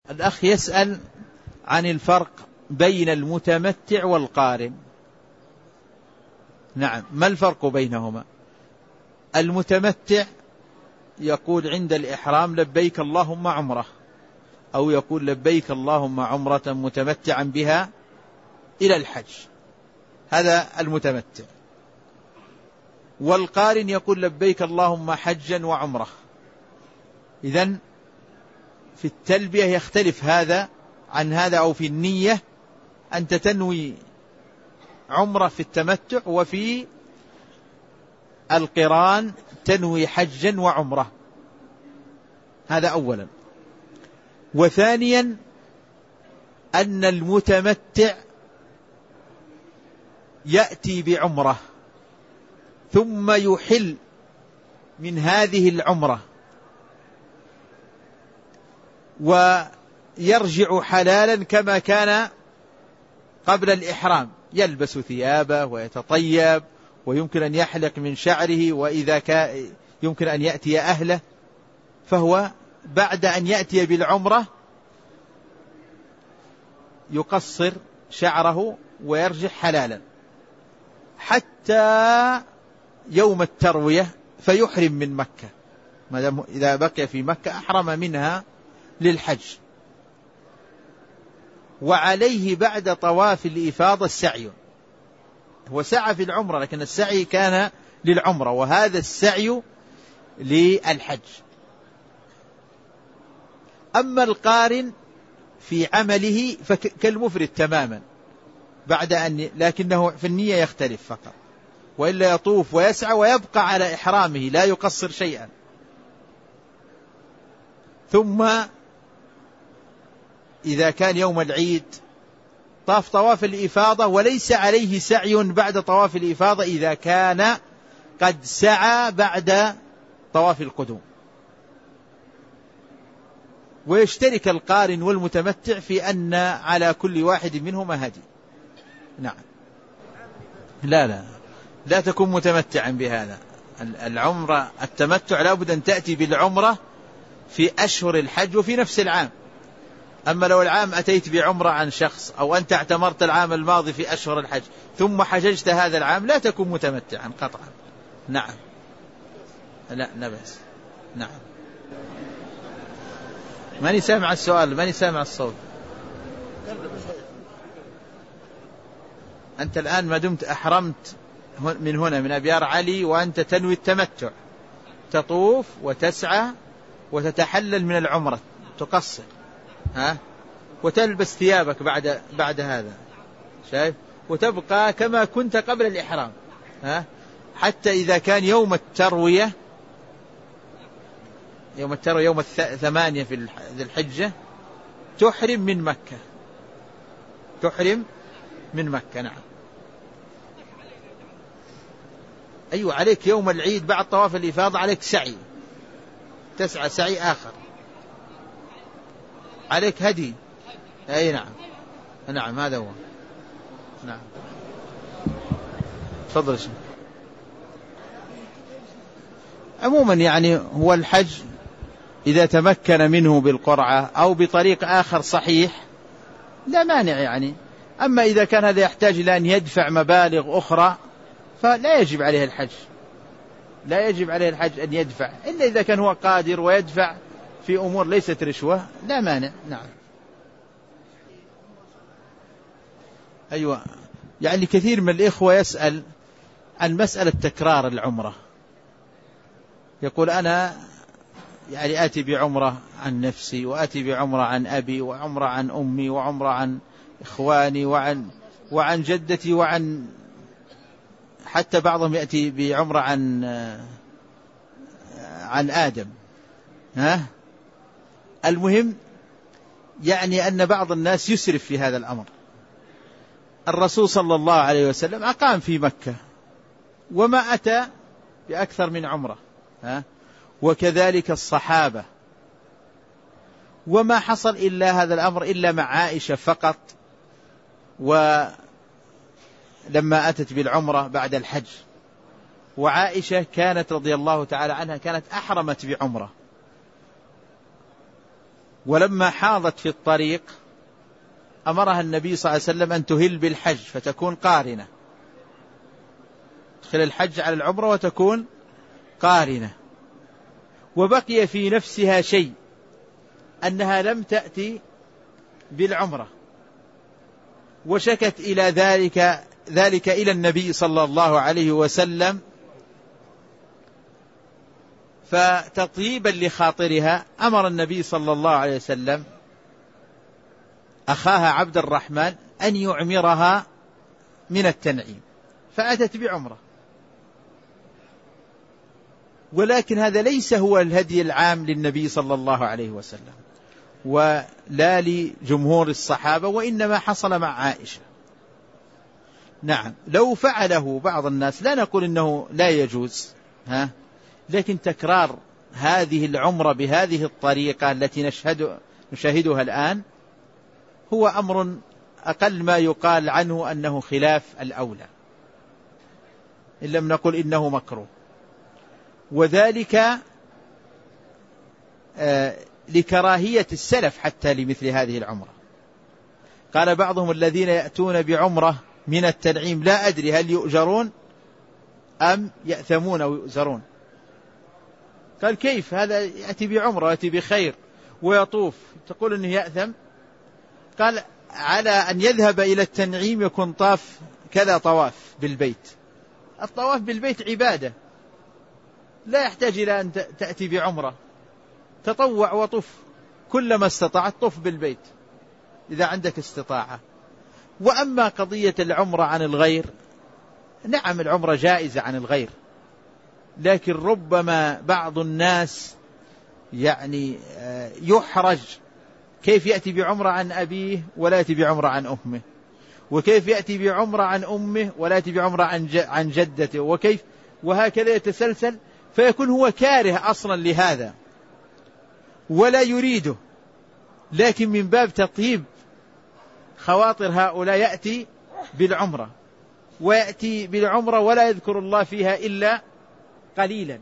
الأخ يسأل عن الفرق بين المتمتع والقارن. نعم، ما الفرق بينهما؟ المتمتع يقول عند الإحرام لبيك اللهم عمرة، أو يقول لبيك اللهم عمرة متمتعا بها إلى الحج، هذا المتمتع. والقارن يقول لبيك اللهم حجا وعمرة. إذن في التلبية يختلف هذا عن هذا، أو في النية أنت تنوي عمرة في التمتع، وفي القران تنوي حجا وعمرة. هذا أولا. وثانيا أن المتمتع يأتي بعمرة ثم يحل من هذه العمرة ويرجع حلالا كما كان قبل الإحرام، يلبس ثيابه ويتطيب ويمكن أن يحلق من شعره، وإذا كان يمكن أن يأتي أهله، فهو بعد أن يأتي بالعمرة يقصر شعره ويرجع حلالا حتى يوم التروية فيحرم من مكة. إذا بقي في مكة أحرم منها للحج، وعليه بعد طواف الإفاضة السعي. هو سعى في العمرة لكن السعي كان للعمرة، وهذا السعي للحج. أما القارن في عمله فكالمفرد تماما، لكنه في النية يختلف فقط، وإلا يطوف ويسعى ويبقى على إحرامه لا يقصر شيئا. ثم إذا كان يوم العيد طاف طواف الإفاضة وليس عليه سعي بعد طواف الإفاضة إذا كان قد سعى بعد طواف القدوم. ويشترك القارن والمتمتع في أن على كل واحد منهما هدي. نعم. لا تكون متمتعا بهذا. العمرة التمتع لابد أن تأتي بالعمرة في أشهر الحج وفي نفس العام. أما لو العام أتيت بعمرة عن شخص، أو أنت اعتمرت العام الماضي في أشهر الحج ثم حججت هذا العام، لا تكون متمتعا قطعا. نعم. لا بس. نعم. ماني سامع السؤال، ماني سامع الصوت. أنت الآن ما دمت أحرمت من هنا من أبيار علي وأنت تنوي التمتع، تطوف وتسعى وتتحلل من العمرة، تقصر وتلبس ثيابك بعد هذا، شايف، وتبقى كما كنت قبل الإحرام، حتى إذا كان يوم التروية يوم 8 في ذي الحجة تحرم من مكة. نعم. أيوة، عليك يوم العيد بعد طواف الإفاضة عليك سعي، تسعى سعي آخر، عليك هدي. أي نعم هذا هو. نعم. تفضل. عموما يعني هو الحج إذا تمكن منه بالقرعة أو بطريق آخر صحيح لا مانع يعني. أما إذا كان هذا يحتاج إلى أن يدفع مبالغ أخرى فلا يجب عليه الحج، أن يدفع، إلا إذا كان هو قادر ويدفع في أمور ليست رشوة لا مانع. نعم. أيوة، يعني كثير من الإخوة يسأل عن مسألة تكرار العمرة، يقول أنا يعني آتي بعمرة عن نفسي، وآتي بعمرة عن أبي، وعمرة عن أمي، وعمرة عن إخواني، وعن جدتي، وعن حتى بعضهم يأتي بعمرة عن آدم. المهم يعني أن بعض الناس يسرف في هذا الأمر. الرسول صلى الله عليه وسلم أقام في مكة وما أتى بأكثر من عمرة، وكذلك الصحابة، وما حصل إلا هذا الأمر إلا مع عائشة فقط، ولما أتت بالعمرة بعد الحج. وعائشة كانت رضي الله تعالى عنها كانت أحرمت بعمرة، ولما حاضت في الطريق أمرها النبي صلى الله عليه وسلم أن تهل بالحج فتكون قارنة، تدخل الحج على العمرة وتكون قارنة. وبقي في نفسها شيء أنها لم تأتي بالعمرة، وشكت إلى ذلك إلى النبي صلى الله عليه وسلم، فتطيبا لخاطرها أمر النبي صلى الله عليه وسلم أخاها عبد الرحمن أن يعمرها من التنعيم، فأتت بعمرة. ولكن هذا ليس هو الهدي العام للنبي صلى الله عليه وسلم ولا لجمهور الصحابة، وإنما حصل مع عائشة. نعم، لو فعله بعض الناس لا نقول إنه لا يجوز، لكن تكرار هذه العمرة بهذه الطريقة التي نشاهدها الآن هو أمر أقل ما يقال عنه أنه خلاف الأولى، إن لم نقل إنه مكروه. وذلك لكراهية السلف حتى لمثل هذه العمرة. قال بعضهم الذين يأتون بعمرة من التنعيم لا أدري هل يؤجرون أم يأثمون أو يؤجرون. قال كيف هذا يأتي بعمرة يأتي بخير ويطوف تقول أنه يأثم؟ قال على أن يذهب إلى التنعيم يكون طاف كذا طواف بالبيت. الطواف بالبيت عبادة لا يحتاج إلى أن تأتي بعمرة، تطوع وطف كلما استطعت طف بالبيت إذا عندك استطاعة. وأما قضية العمرة عن الغير، نعم العمرة جائزة عن الغير، لكن ربما بعض الناس يعني يحرج كيف يأتي بعمرة عن أبيه ولا يأتي بعمرة عن أمه، وكيف يأتي بعمرة عن أمه ولا يأتي بعمرة عن جدته، وكيف، وهكذا يتسلسل، فيكون هو كاره أصلا لهذا ولا يريده، لكن من باب تطيب خواطر هؤلاء يأتي بالعمرة، ويأتي بالعمرة ولا يذكر الله فيها إلا قليلا.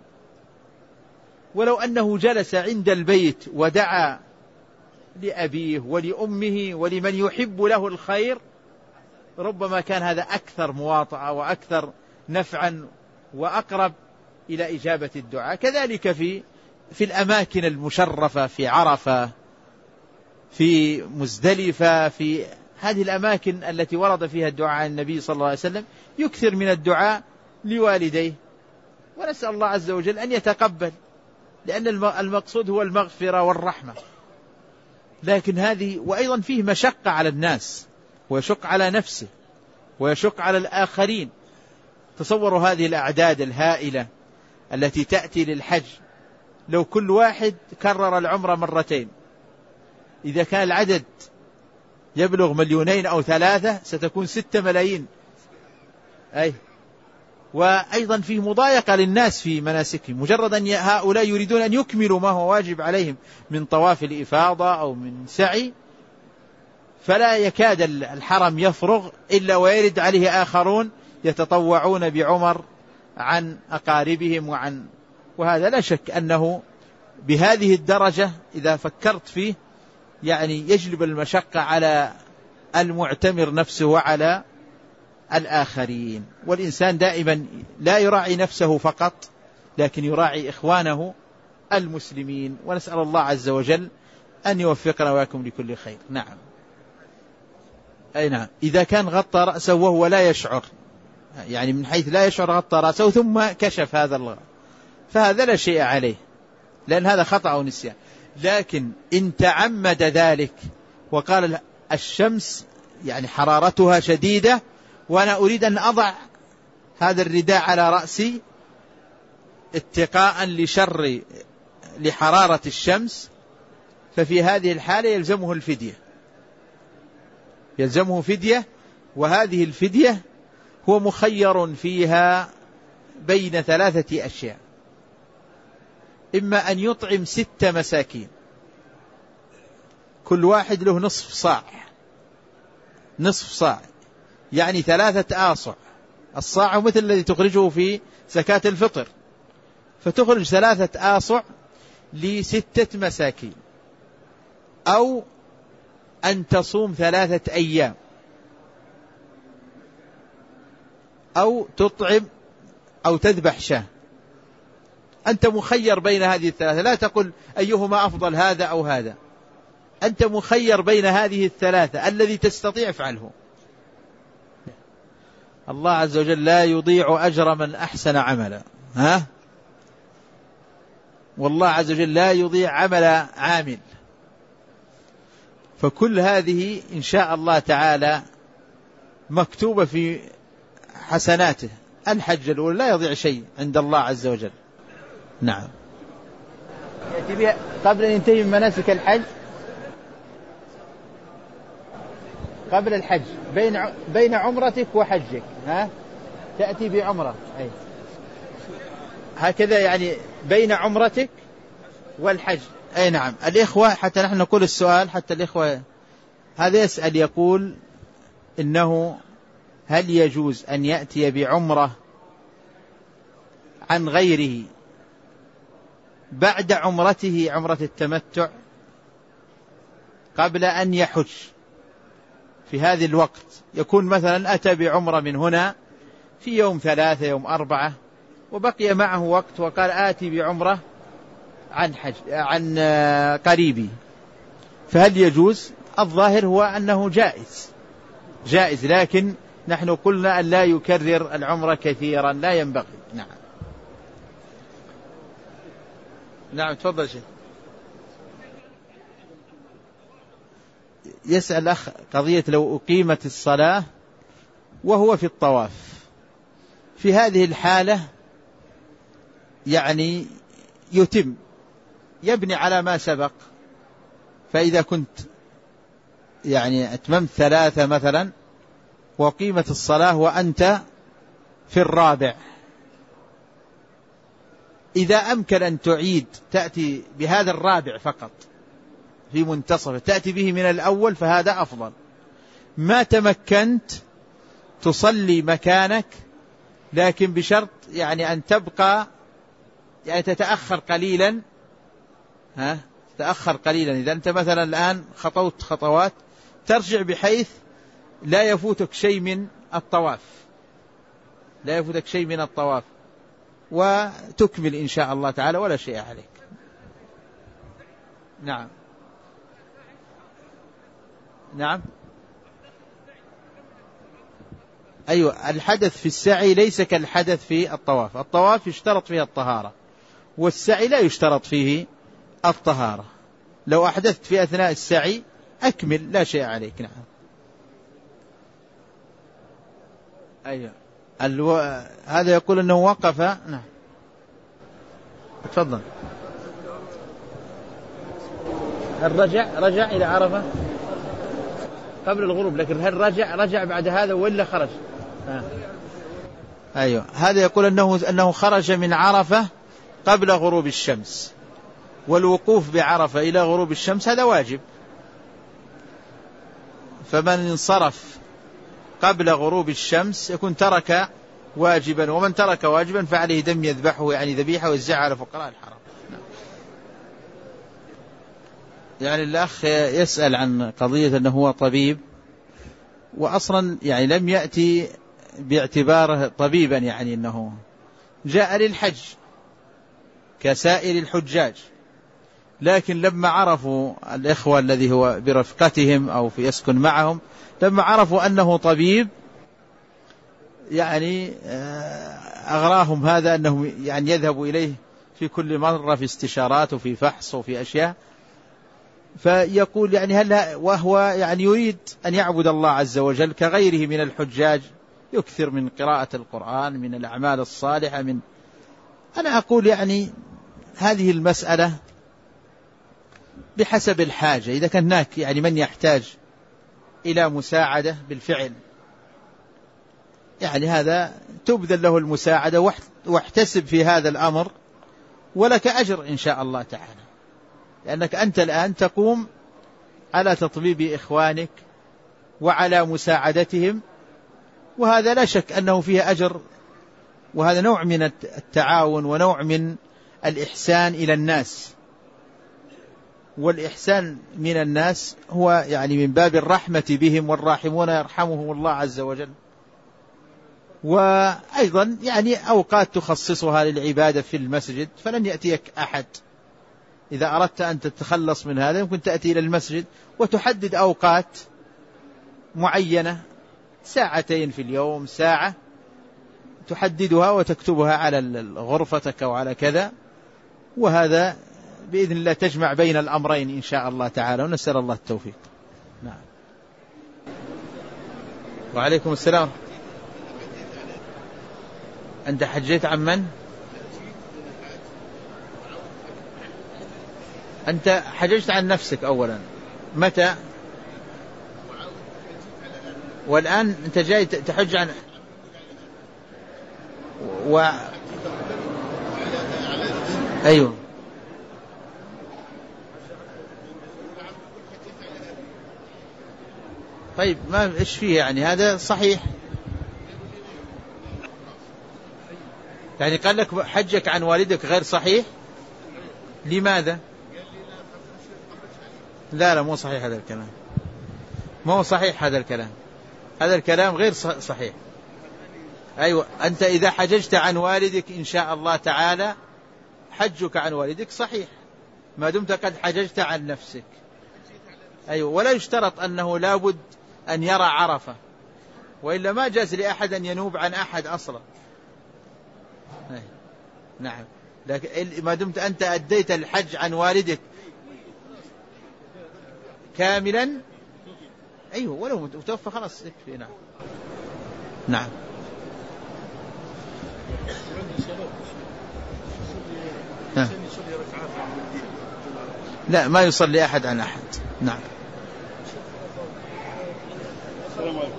ولو أنه جلس عند البيت ودعا لأبيه ولأمه ولمن يحب له الخير ربما كان هذا أكثر مواطأة وأكثر نفعا وأقرب إلى إجابة الدعاء. كذلك في الأماكن المشرفة، في عرفة، في مزدلفة، في هذه الأماكن التي ورد فيها الدعاء عن النبي صلى الله عليه وسلم يكثر من الدعاء لوالديه، ونسأل الله عز وجل أن يتقبل، لأن المقصود هو المغفرة والرحمة. لكن هذه وأيضا فيه مشقة على الناس، ويشق على نفسه ويشق على الآخرين. تصوروا هذه الأعداد الهائلة التي تأتي للحج، لو كل واحد كرر العمرة مرتين، إذا كان العدد يبلغ 2 أو 3 ستكون 6 ملايين. وأيضا فيه مضايقة للناس في مناسكهم، مجرد أن هؤلاء يريدون أن يكملوا ما هو واجب عليهم من طواف الإفاضة أو من سعي، فلا يكاد الحرم يفرغ إلا ويرد عليه آخرون يتطوعون بعمر عن أقاربهم وهذا لا شك أنه بهذه الدرجة إذا فكرت فيه يعني يجلب المشقة على المعتمر نفسه وعلى الآخرين. والإنسان دائما لا يراعي نفسه فقط، لكن يراعي إخوانه المسلمين، ونسأل الله عز وجل أن يوفقنا وياكم لكل خير. نعم. نعم، إذا كان غطى رأسه وهو لا يشعر، يعني من حيث لا يشعر غطى رأسه ثم كشف هذا الغطاء، فهذا لا شيء عليه، لأن هذا خطأ أو نسيان. لكن إن تعمد ذلك وقال الشمس يعني حرارتها شديدة وأنا أريد أن أضع هذا الرداء على رأسي اتقاء لحرارة الشمس، ففي هذه الحالة يلزمه فدية. وهذه الفدية هو مخير فيها بين 3 أشياء: إما أن يطعم 6 مساكين كل واحد له نصف صاع، يعني 3 آصع. الصاع مثل الذي تخرجه في زكاة الفطر، فتخرج 3 آصع ل6 مساكين، أو أن تصوم 3 أيام، أو تطعم، أو تذبح شاة. أنت مخير بين هذه الثلاثة، لا تقل أيهما أفضل هذا أو هذا، أنت مخير بين هذه الثلاثة، الذي تستطيع فعله. الله عز وجل لا يضيع أجر من أحسن عملا، والله عز وجل لا يضيع عمل عامل. فكل هذه إن شاء الله تعالى مكتوبة في حسناته. الحج الأولى لا يضيع شيء عند الله عز وجل. نعم. يأتي بها قبل أن ينتهي من مناسك الحج، قبل الحج بين عمرتك وحجك، تأتي بعمرة، هكذا يعني بين عمرتك والحج. أي نعم. الإخوة حتى نحن نقول السؤال، حتى الإخوة هذا يسأل يقول إنه هل يجوز أن يأتي بعمرة عن غيره بعد عمرته، عمرة التمتع، قبل أن يحج في هذا الوقت؟ يكون مثلا أتى بعمرة من هنا في يوم 3 يوم 4، وبقي معه وقت وقال آتي بعمرة عن قريبي، فهل يجوز؟ الظاهر هو أنه جائز، لكن نحن قلنا أن لا يكرر العمرة كثيرا، لا ينبغي. نعم تفضل شيخ. يسأل أخ قضية لو أقيمت الصلاة وهو في الطواف، في هذه الحالة يعني يبني على ما سبق. فإذا كنت يعني أتممت 3 مثلا وقيمت الصلاة وأنت في الرابع، إذا أمكن أن تعيد تأتي بهذا الرابع فقط في منتصف، تأتي به من الأول، فهذا أفضل. ما تمكنت تصلي مكانك، لكن بشرط يعني أن تبقى يعني تتأخر قليلا، تتأخر قليلا. إذا أنت مثلا الآن خطوت خطوات، ترجع بحيث لا يفوتك شيء من الطواف، وتكمل إن شاء الله تعالى ولا شيء عليك. نعم. أيوة، الحدث في السعي ليس كالحدث في الطواف. الطواف يشترط فيه الطهارة، والسعي لا يشترط فيه الطهارة. لو أحدثت في أثناء السعي أكمل، لا شيء عليك. نعم. أيوة. هذا يقول أنه وقف. نعم تفضل. رجع إلى عرفة قبل الغروب، لكن هل رجع بعد هذا ولا خرج؟ أيوة. هذا يقول أنه خرج من عرفة قبل غروب الشمس، والوقوف بعرفة إلى غروب الشمس هذا واجب، فمن انصرف قبل غروب الشمس يكون ترك واجبا، ومن ترك واجبا فعليه دم يذبحه، يعني ذبيحة ويوزعها على فقراء الحرم. يعني الأخ يسأل عن قضية أنه هو طبيب، وأصلا يعني لم يأتي باعتباره طبيبا، يعني أنه جاء للحج كسائر الحجاج، لكن لما عرفوا الإخوة الذي هو برفقتهم أو يسكن معهم، لما عرفوا أنه طبيب يعني أغراهم هذا، أنهم يعني يذهبوا إليه في كل مرة في استشارات وفي فحص وفي أشياء. فيقول يعني وهو يعني يريد أن يعبد الله عز وجل كغيره من الحجاج، يكثر من قراءة القرآن، من الأعمال الصالحة. أنا أقول يعني هذه المسألة بحسب الحاجة. إذا كان هناك يعني من يحتاج إلى مساعدة بالفعل، يعني هذا تبذل له المساعدة، واحتسب في هذا الأمر ولك أجر إن شاء الله تعالى، لأنك أنت الآن تقوم على تطبيب إخوانك وعلى مساعدتهم، وهذا لا شك أنه فيه أجر، وهذا نوع من التعاون ونوع من الإحسان إلى الناس. والإحسان من الناس هو يعني من باب الرحمة بهم، والراحمون يرحمهم الله عز وجل. وأيضا يعني أوقات تخصصها للعبادة في المسجد، فلن يأتيك أحد. إذا أردت أن تتخلص من هذا يمكن تأتي إلى المسجد وتحدد أوقات معينة، 2 في اليوم، ساعة تحددها وتكتبها على غرفتك أو على كذا، وهذا بإذن الله تجمع بين الأمرين إن شاء الله تعالى، ونسأل الله التوفيق. نعم. وعليكم السلام. أنت حجيت عن من؟ أنت حججت عن نفسك أولا، متى؟ والآن أنت جاي تحج عن أيوه. طيب ما إيش فيه يعني؟ هذا صحيح يعني. قال لك حجك عن والدك غير صحيح، لماذا؟ لا مو صحيح هذا الكلام، مو صحيح هذا الكلام، هذا الكلام غير صحيح. أيوة، أنت إذا حججت عن والدك إن شاء الله تعالى حجك عن والدك صحيح ما دمت قد حججت عن نفسك. أيوة، ولا يشترط أنه لابد أن يرى عرفة، وإلا ما جاز لأحد أن ينوب عن أحد أصلا. نعم، لكن ما دمت أنت أديت الحج عن والدك كاملا، أيوة، ولو متوفى خلاص يكفي. نعم. نعم. لا، ما يصلي أحد عن أحد. نعم. السلام عليكم.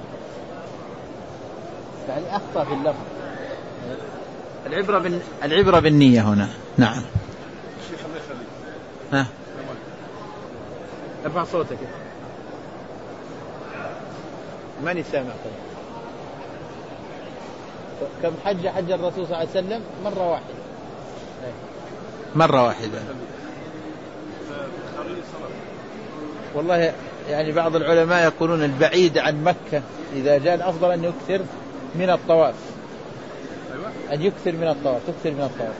يعني أخطأ في اللفظ، العبرة بالنية هنا. نعم. الشيخ الله يخليك. ارفع صوتك. ماني سامع. كم حج الرسول صلى الله عليه وسلم؟ مرة واحدة. والله يعني بعض العلماء يقولون البعيد عن مكة إذا جاء الأفضل أن يكثر من الطواف. أن يكثر من الطواف، تكثر من الطواف.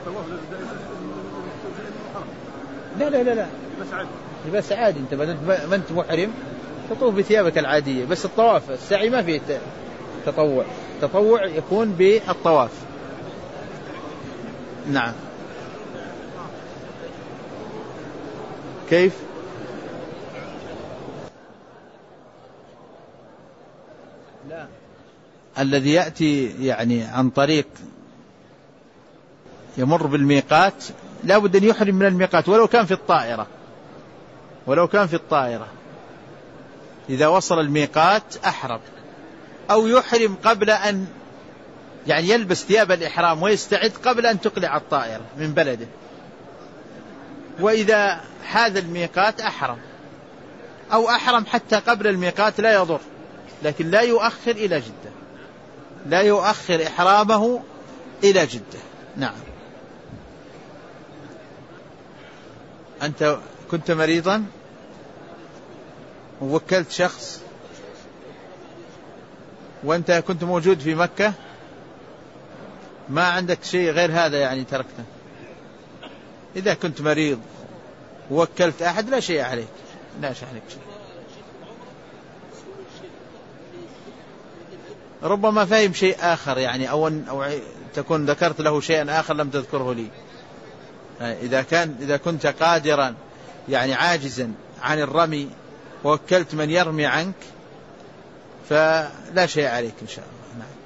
لا لباس عادي. أنت ما أنت محرم تطوف بثيابك العادية، بس الطواف السعي ما فيه تطوع يكون بالطواف. نعم. كيف؟ لا، الذي يأتي يعني عن طريق يمر بالميقات لا بد أن يحرم من الميقات، ولو كان في الطائرة إذا وصل الميقات أحرم، أو يحرم قبل أن يعني يلبس ثياب الإحرام ويستعد قبل أن تقلع الطائرة من بلده. وإذا حاذ الميقات أحرم، أو أحرم حتى قبل الميقات لا يضر، لكن لا يؤخر إلى جدة، لا يؤخر إحرامه إلى جدة. نعم. أنت كنت مريضا ووكلت شخص وأنت كنت موجود في مكة، ما عندك شيء غير هذا يعني تركته. إذا كنت مريض ووكلت أحد لا شيء عليك، لا شيء عليك شيء. ربما فهم شيء آخر يعني، أو تكون ذكرت له شيئا آخر لم تذكره لي. إذا كنت قادرا يعني عاجزا عن الرمي ووكلت من يرمي عنك فلا شيء عليك إن شاء الله. نعم.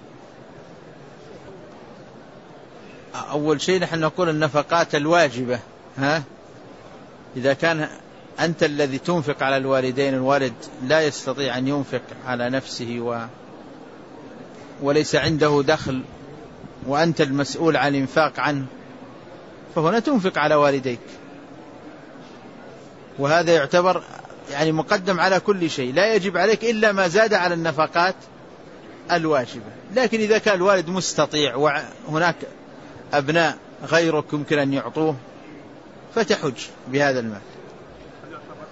أول شيء نحن نقول النفقات الواجبة. إذا كان أنت الذي تنفق على الوالدين، الوالد لا يستطيع أن ينفق على نفسه وليس عنده دخل وأنت المسؤول عن الإنفاق عنه، فهنا تنفق على والديك، وهذا يعتبر يعني مقدم على كل شيء، لا يجب عليك إلا ما زاد على النفقات الواجبة. لكن إذا كان الوالد مستطيع وهناك أبناء غيرك يمكن أن يعطوه فتحج بهذا المال.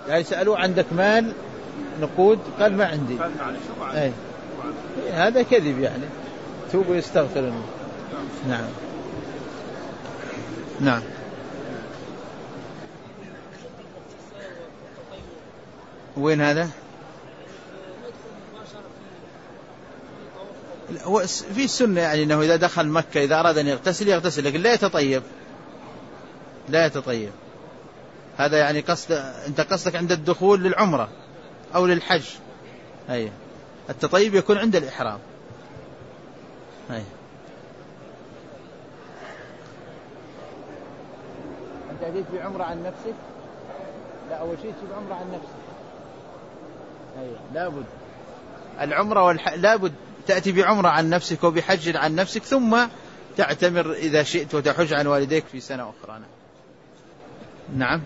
يعني سألوه عندك مال نقود؟ قال ما عندي. أي هذا كذب يعني، توب ويستغفر منه. نعم نعم. وين هذا؟ هو في السنة يعني أنه إذا دخل مكة إذا أراد أن يغتسل لكن لا يتطيب، لا يتطيب. هذا يعني أنت قصدك عند الدخول للعمرة أو للحج. أي التطيب يكون عند الإحرام. أي أنت أتيت بعمرة عن نفسك؟ لا، أول شيء تجيب عمرة عن نفسك. أي لابد العمرة لابد تأتي بعمرة عن نفسك وبحج عن نفسك، ثم تعتمر إذا شئت وتحج عن والديك في سنة أخرى. نعم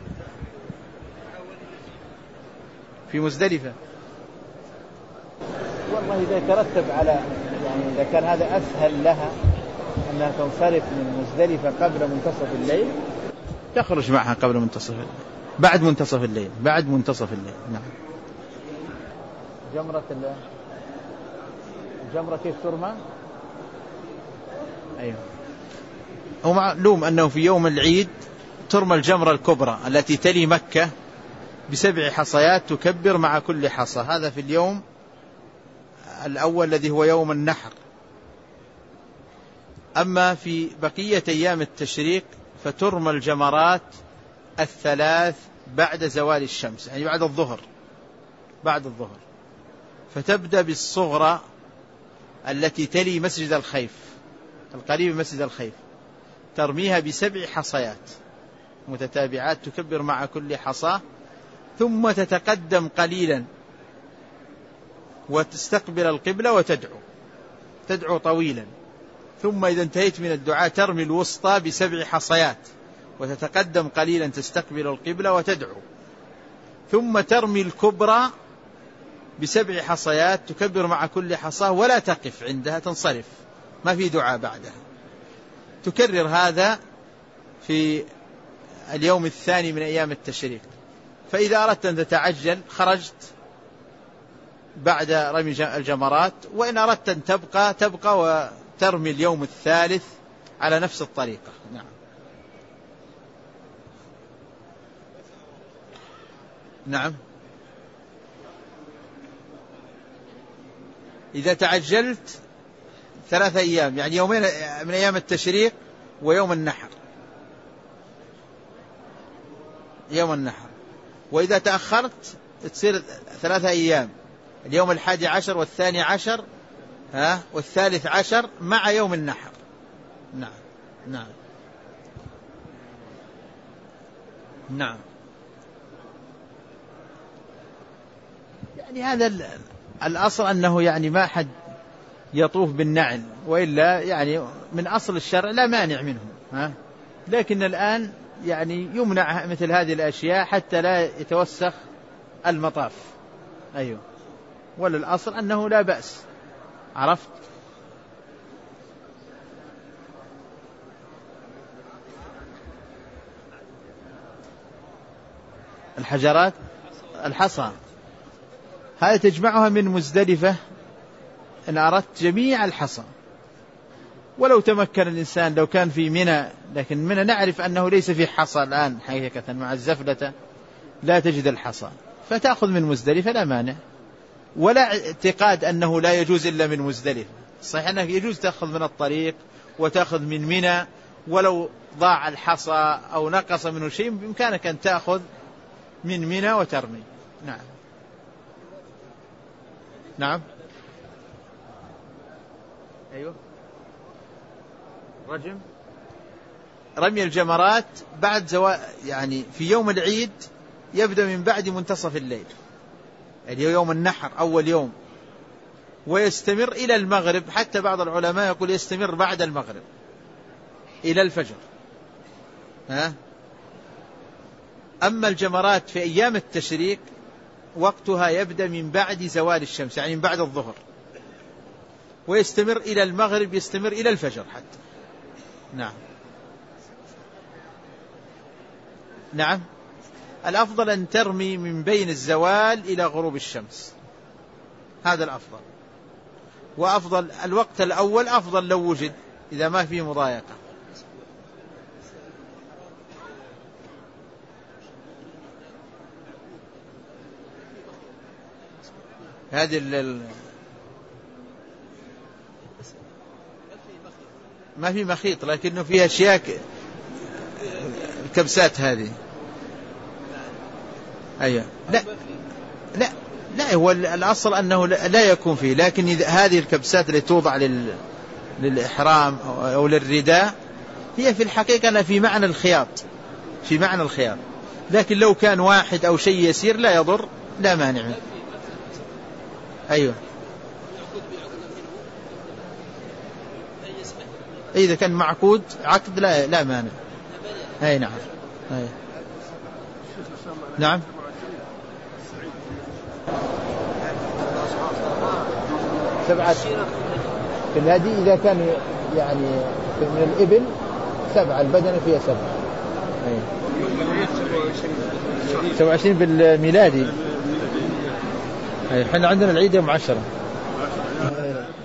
في مزدلفة. والله إذا ترتب على يعني إذا كان هذا أسهل لها أنها تنصرف من مزدلفة قبل منتصف الليل، تخرج معها قبل منتصف الليل، بعد منتصف الليل. نعم. الجمرة كيف ترمى؟ أيوه، هو معلوم أنه في يوم العيد ترمى الجمرة الكبرى التي تلي مكة ب7 حصيات تكبر مع كل حصى. هذا في اليوم الأول الذي هو يوم النحر. أما في بقية أيام التشريق فترمى الجمرات 3 بعد زوال الشمس، يعني بعد الظهر. فتبدأ بالصغرى التي تلي مسجد الخيف، القريب من مسجد الخيف، ترميها ب7 حصيات متتابعات تكبر مع كل حصى، ثم تتقدم قليلا وتستقبل القبلة وتدعو طويلا، ثم إذا انتهيت من الدعاء ترمي الوسطى ب7 حصيات وتتقدم قليلا تستقبل القبلة وتدعو، ثم ترمي الكبرى ب7 حصيات تكبر مع كل حصاه ولا تقف عندها، تنصرف، ما في دعاء بعدها. تكرر هذا في اليوم الثاني من أيام التشريق. فإذا أردت أن تتعجل خرجت بعد رمي الجمرات، وإن أردت أن تبقى وترمي اليوم الثالث على نفس الطريقة. نعم. نعم. إذا تعجلت 3 أيام، يعني يومين من أيام التشريق ويوم النحر، وإذا تأخرت تصير 3 أيام، اليوم 11 والثاني عشر والثالث عشر مع يوم النحر. نعم. يعني هذا الأصل أنه يعني ما حد يطوف بالنعل، وإلا يعني من أصل الشرع لا مانع منه. لكن الآن يعني يمنع مثل هذه الأشياء حتى لا يتوسخ المطاف. أيوه، ولا الأصل أنه لا بأس. عرفت؟ الحجرات الحصى هذه تجمعها من مزدلفة إن أردت جميع الحصى، ولو تمكن الإنسان لو كان في منى، لكن منى نعرف أنه ليس في حصى الآن حقيقة، مع الزفلة لا تجد الحصى، فتأخذ من مزدلفة لا مانع. ولا اعتقاد أنه لا يجوز إلا من مزدلفة، صحيح أنه يجوز تأخذ من الطريق وتأخذ من منى، ولو ضاع الحصى أو نقص منه شيء بإمكانك أن تأخذ من منى وترمي. نعم. أيوه. رمي الجمرات بعد زوال، يعني في يوم العيد يبدأ من بعد منتصف الليل، يعني يوم النحر أول يوم، ويستمر إلى المغرب، حتى بعض العلماء يقول يستمر بعد المغرب إلى الفجر. أما الجمرات في أيام التشريق وقتها يبدأ من بعد زوال الشمس، يعني من بعد الظهر، ويستمر إلى المغرب، يستمر إلى الفجر حتى. نعم. الأفضل أن ترمي من بين الزوال إلى غروب الشمس، هذا الأفضل. وأفضل الوقت الأول أفضل لو وجد، إذا ما فيه مضايقة. هذه ما في مخيط، لكنه فيها أشياء الكبسات هذه. أيوة. لا هو الأصل أنه لا يكون فيه، لكن هذه الكبسات اللي توضع للإحرام أو للرداء هي في الحقيقة أنا في معنى الخياط، في معنى الخياط، لكن لو كان واحد أو شيء يسير لا يضر، لا مانع منه. أيوة. إذا كان معقود عقد لا مانع. أي نعم. أي. نعم. سبعة في الهدي إذا كان يعني من الإبل 7، البدنة فيها 7. 27 بالميلادي. احنا عندنا العيد يوم 10.